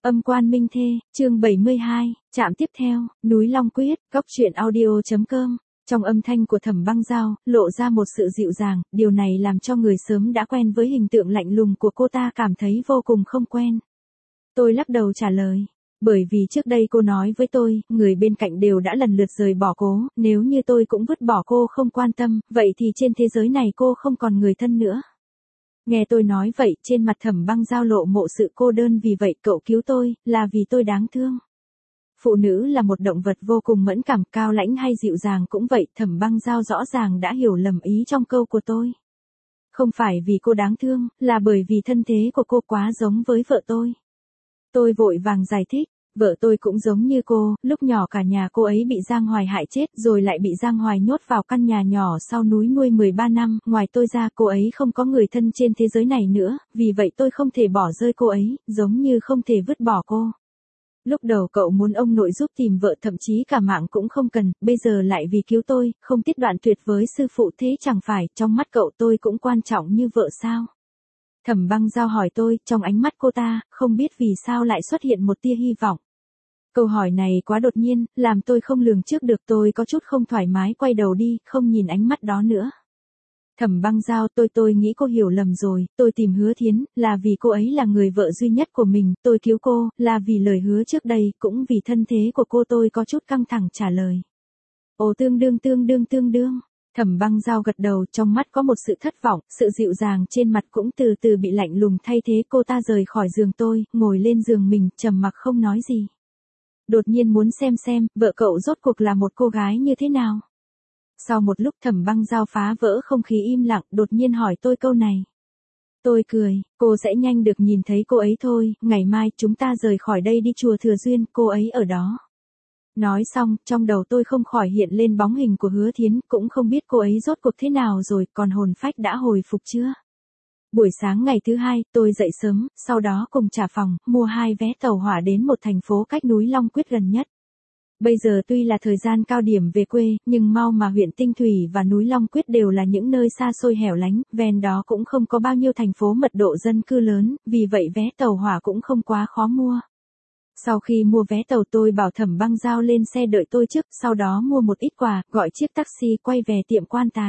Âm quan minh thê, chương 72, trạm tiếp theo, núi Long Quyết, góc truyện audio.com. Trong âm thanh của Thẩm Băng Dao, lộ ra một sự dịu dàng, điều này làm cho người sớm đã quen với hình tượng lạnh lùng của cô ta cảm thấy vô cùng không quen. Tôi lắc đầu trả lời. Bởi vì trước đây cô nói với tôi, người bên cạnh đều đã lần lượt rời bỏ cô, nếu như tôi cũng vứt bỏ cô không quan tâm, vậy thì trên thế giới này cô không còn người thân nữa. Nghe tôi nói vậy, trên mặt Thẩm Băng Dao lộ mộ sự cô đơn, vì vậy cậu cứu tôi, là vì tôi đáng thương. Phụ nữ là một động vật vô cùng mẫn cảm, cao lãnh hay dịu dàng cũng vậy, Thẩm Băng Dao rõ ràng đã hiểu lầm ý trong câu của tôi. Không phải vì cô đáng thương, là bởi vì thân thế của cô quá giống với vợ tôi. Tôi vội vàng giải thích. Vợ tôi cũng giống như cô, lúc nhỏ cả nhà cô ấy bị Giang Hoài hại chết, rồi lại bị Giang Hoài nhốt vào căn nhà nhỏ sau núi nuôi 13 năm, ngoài tôi ra cô ấy không có người thân trên thế giới này nữa, vì vậy tôi không thể bỏ rơi cô ấy, giống như không thể vứt bỏ cô. Lúc đầu cậu muốn ông nội giúp tìm vợ, thậm chí cả mạng cũng không cần, bây giờ lại vì cứu tôi, không tiết đoạn tuyệt với sư phụ, thế chẳng phải trong mắt cậu tôi cũng quan trọng như vợ sao? Thẩm Băng Dao hỏi tôi, trong ánh mắt cô ta, không biết vì sao lại xuất hiện một tia hy vọng. Câu hỏi này quá đột nhiên, làm tôi không lường trước được, tôi có chút không thoải mái quay đầu đi, không nhìn ánh mắt đó nữa. Thẩm Băng Dao, tôi nghĩ cô hiểu lầm rồi, tôi tìm Hứa Thiến, là vì cô ấy là người vợ duy nhất của mình, tôi cứu cô, là vì lời hứa trước đây, cũng vì thân thế của cô. Tôi có chút căng thẳng trả lời. Ồ, tương đương. Thẩm Băng Dao gật đầu, trong mắt có một sự thất vọng, sự dịu dàng trên mặt cũng từ từ bị lạnh lùng thay thế. Cô ta rời khỏi giường tôi, ngồi lên giường mình, trầm mặc không nói gì. Đột nhiên muốn xem, vợ cậu rốt cuộc là một cô gái như thế nào? Sau một lúc Thẩm Băng Dao phá vỡ không khí im lặng, đột nhiên hỏi tôi câu này. Tôi cười, cô sẽ nhanh được nhìn thấy cô ấy thôi, ngày mai chúng ta rời khỏi đây đi chùa Thừa Duyên, cô ấy ở đó. Nói xong, trong đầu tôi không khỏi hiện lên bóng hình của Hứa Thiến, cũng không biết cô ấy rốt cuộc thế nào rồi, còn hồn phách đã hồi phục chưa? Buổi sáng ngày thứ hai, tôi dậy sớm, sau đó cùng trả phòng, mua 2 vé tàu hỏa đến một thành phố cách núi Long Quyết gần nhất. Bây giờ tuy là thời gian cao điểm về quê, nhưng mau mà huyện Tinh Thủy và núi Long Quyết đều là những nơi xa xôi hẻo lánh, ven đó cũng không có bao nhiêu thành phố mật độ dân cư lớn, vì vậy vé tàu hỏa cũng không quá khó mua. Sau khi mua vé tàu tôi bảo Thẩm Băng Dao lên xe đợi tôi trước, sau đó mua một ít quà, gọi chiếc taxi quay về tiệm quan tài.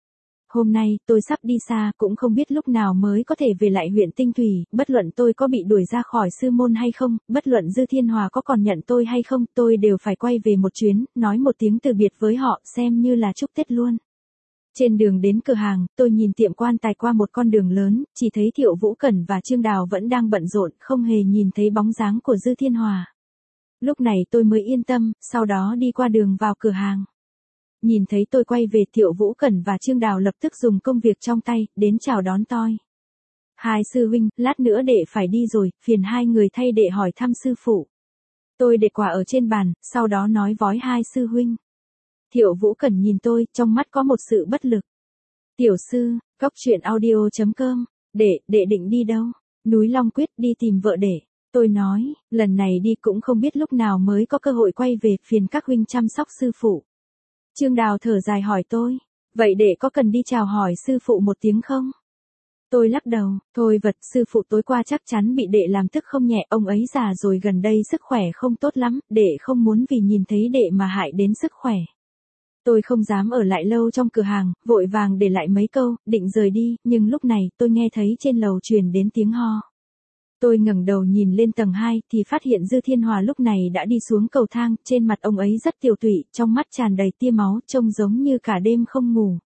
Hôm nay, tôi sắp đi xa, cũng không biết lúc nào mới có thể về lại huyện Tinh Thủy, bất luận tôi có bị đuổi ra khỏi sư môn hay không, bất luận Dư Thiên Hòa có còn nhận tôi hay không, tôi đều phải quay về một chuyến, nói một tiếng từ biệt với họ, xem như là chúc Tết luôn. Trên đường đến cửa hàng, tôi nhìn tiệm quan tài qua một con đường lớn, chỉ thấy Thiệu Vũ Cẩn và Trương Đào vẫn đang bận rộn, không hề nhìn thấy bóng dáng của Dư Thiên Hòa. Lúc này tôi mới yên tâm, sau đó đi qua đường vào cửa hàng. Nhìn thấy tôi quay về, Thiệu Vũ Cẩn và Trương Đào lập tức dùng công việc trong tay, đến chào đón tôi. Hai sư huynh, lát nữa đệ phải đi rồi, phiền hai người thay đệ hỏi thăm sư phụ. Tôi để quà ở trên bàn, sau đó nói với hai sư huynh. Thiệu Vũ Cẩn nhìn tôi, trong mắt có một sự bất lực. Tiểu sư, góc truyện audio.com, đệ định đi đâu? Núi Long Quyết, đi tìm vợ đệ. Tôi nói, lần này đi cũng không biết lúc nào mới có cơ hội quay về, phiền các huynh chăm sóc sư phụ. Trương Đào thở dài hỏi tôi, vậy đệ có cần đi chào hỏi sư phụ một tiếng không? Tôi lắc đầu, thôi vật, sư phụ tối qua chắc chắn bị đệ làm tức không nhẹ, ông ấy già rồi, gần đây sức khỏe không tốt lắm, đệ không muốn vì nhìn thấy đệ mà hại đến sức khỏe. Tôi không dám ở lại lâu trong cửa hàng, vội vàng để lại mấy câu, định rời đi, nhưng lúc này tôi nghe thấy trên lầu truyền đến tiếng ho. Tôi ngẩng đầu nhìn lên tầng 2 thì phát hiện Dư Thiên Hòa lúc này đã đi xuống cầu thang, trên mặt ông ấy rất tiều tụy, trong mắt tràn đầy tia máu, trông giống như cả đêm không ngủ.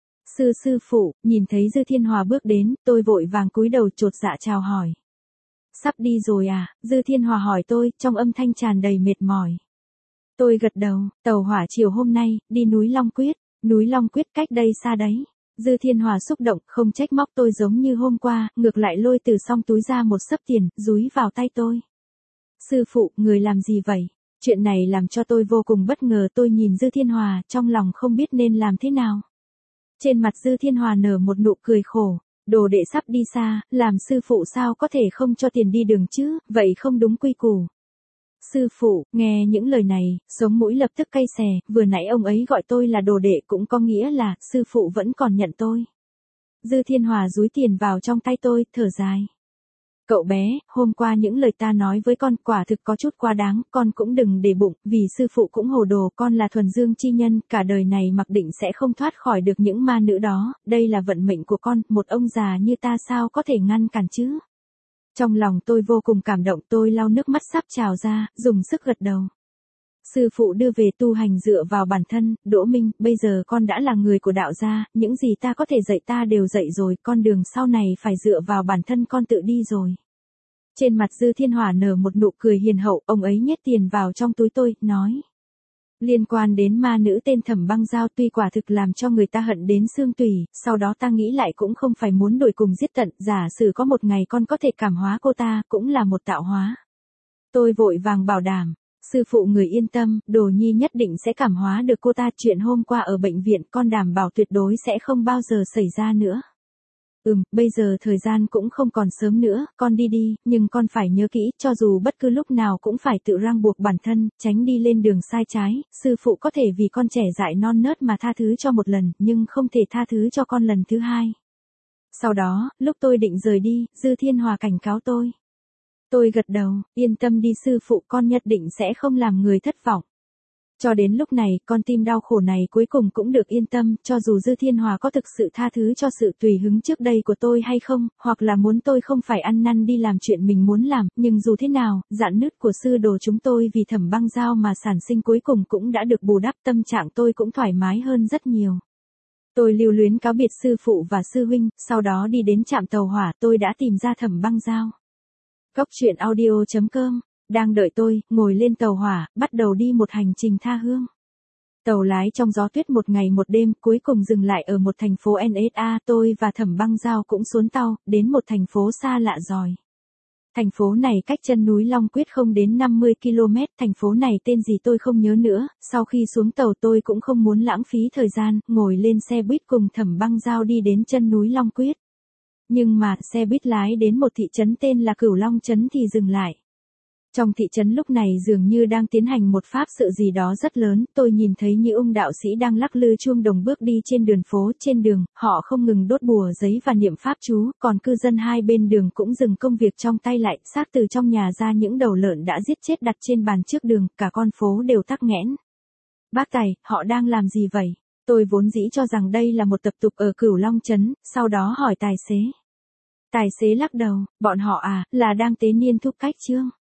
Sư phụ, nhìn thấy Dư Thiên Hòa bước đến, tôi vội vàng cúi đầu chột dạ chào hỏi. Sắp đi rồi à? Dư Thiên Hòa hỏi tôi, trong âm thanh tràn đầy mệt mỏi. Tôi gật đầu, tàu hỏa chiều hôm nay, đi núi Long Quyết. Núi Long Quyết cách đây xa đấy. Dư Thiên Hòa xúc động, không trách móc tôi giống như hôm qua, ngược lại lôi từ trong túi ra một xấp tiền, dúi vào tay tôi. Sư phụ, người làm gì vậy? Chuyện này làm cho tôi vô cùng bất ngờ, tôi nhìn Dư Thiên Hòa, trong lòng không biết nên làm thế nào. Trên mặt Dư Thiên Hòa nở một nụ cười khổ, đồ đệ sắp đi xa, làm sư phụ sao có thể không cho tiền đi đường chứ, vậy không đúng quy củ. Sư phụ, nghe những lời này, sống mũi lập tức cay xè, vừa nãy ông ấy gọi tôi là đồ đệ cũng có nghĩa là, sư phụ vẫn còn nhận tôi. Dư Thiên Hòa dúi tiền vào trong tay tôi, thở dài. Cậu bé, hôm qua những lời ta nói với con quả thực có chút quá đáng, con cũng đừng để bụng, vì sư phụ cũng hồ đồ, con là thuần dương chi nhân, cả đời này mặc định sẽ không thoát khỏi được những ma nữ đó, đây là vận mệnh của con, một ông già như ta sao có thể ngăn cản chứ. Trong lòng tôi vô cùng cảm động, tôi lau nước mắt sắp trào ra, dùng sức gật đầu. Sư phụ đưa về tu hành dựa vào bản thân, Đỗ Minh, bây giờ con đã là người của đạo gia, những gì ta có thể dạy ta đều dạy rồi, con đường sau này phải dựa vào bản thân con tự đi rồi. Trên mặt Dư Thiên Hỏa nở một nụ cười hiền hậu, ông ấy nhét tiền vào trong túi tôi, nói. Liên quan đến ma nữ tên Thẩm Băng Giao tuy quả thực làm cho người ta hận đến xương tủy, sau đó ta nghĩ lại cũng không phải muốn đuổi cùng giết tận, giả sử có một ngày con có thể cảm hóa cô ta, cũng là một tạo hóa. Tôi vội vàng bảo đảm. Sư phụ người yên tâm, Đồ Nhi nhất định sẽ cảm hóa được cô ta, chuyện hôm qua ở bệnh viện con đảm bảo tuyệt đối sẽ không bao giờ xảy ra nữa. Bây giờ thời gian cũng không còn sớm nữa, con đi đi, nhưng con phải nhớ kỹ, cho dù bất cứ lúc nào cũng phải tự ràng buộc bản thân, tránh đi lên đường sai trái, sư phụ có thể vì con trẻ dại non nớt mà tha thứ cho một lần, nhưng không thể tha thứ cho con lần thứ hai. Sau đó, lúc tôi định rời đi, Dư Thiên Hòa cảnh cáo tôi. Tôi gật đầu, yên tâm đi sư phụ, con nhất định sẽ không làm người thất vọng. Cho đến lúc này, con tim đau khổ này cuối cùng cũng được yên tâm, cho dù Dư Thiên Hòa có thực sự tha thứ cho sự tùy hứng trước đây của tôi hay không, hoặc là muốn tôi không phải ăn năn đi làm chuyện mình muốn làm, nhưng dù thế nào, rạn nứt của sư đồ chúng tôi vì Thẩm Băng Giao mà sản sinh cuối cùng cũng đã được bù đắp, tâm trạng tôi cũng thoải mái hơn rất nhiều. Tôi lưu luyến cáo biệt sư phụ và sư huynh, sau đó đi đến trạm tàu hỏa, tôi đã tìm ra Thẩm Băng Giao. Cốc truyện audio.com đang đợi tôi, ngồi lên tàu hỏa, bắt đầu đi một hành trình tha hương. Tàu lái trong gió tuyết một ngày một đêm, cuối cùng dừng lại ở một thành phố NSA, tôi và Thẩm Băng Giao cũng xuống tàu, đến một thành phố xa lạ rồi. Thành phố này cách chân núi Long Quyết không đến 50 km, thành phố này tên gì tôi không nhớ nữa, sau khi xuống tàu tôi cũng không muốn lãng phí thời gian, ngồi lên xe buýt cùng Thẩm Băng Giao đi đến chân núi Long Quyết. Nhưng mà, xe buýt lái đến một thị trấn tên là Cửu Long Trấn thì dừng lại. Trong thị trấn lúc này dường như đang tiến hành một pháp sự gì đó rất lớn, tôi nhìn thấy như ông đạo sĩ đang lắc lư chuông đồng bước đi trên đường phố, trên đường, họ không ngừng đốt bùa giấy và niệm pháp chú, còn cư dân hai bên đường cũng dừng công việc trong tay lại, xác từ trong nhà ra những đầu lợn đã giết chết đặt trên bàn trước đường, cả con phố đều tắc nghẽn. Bác Tài, họ đang làm gì vậy? Tôi vốn dĩ cho rằng đây là một tập tục ở Cửu Long Trấn, sau đó hỏi tài xế. Tài xế lắc đầu, bọn họ là đang tế niên thúc cách chương.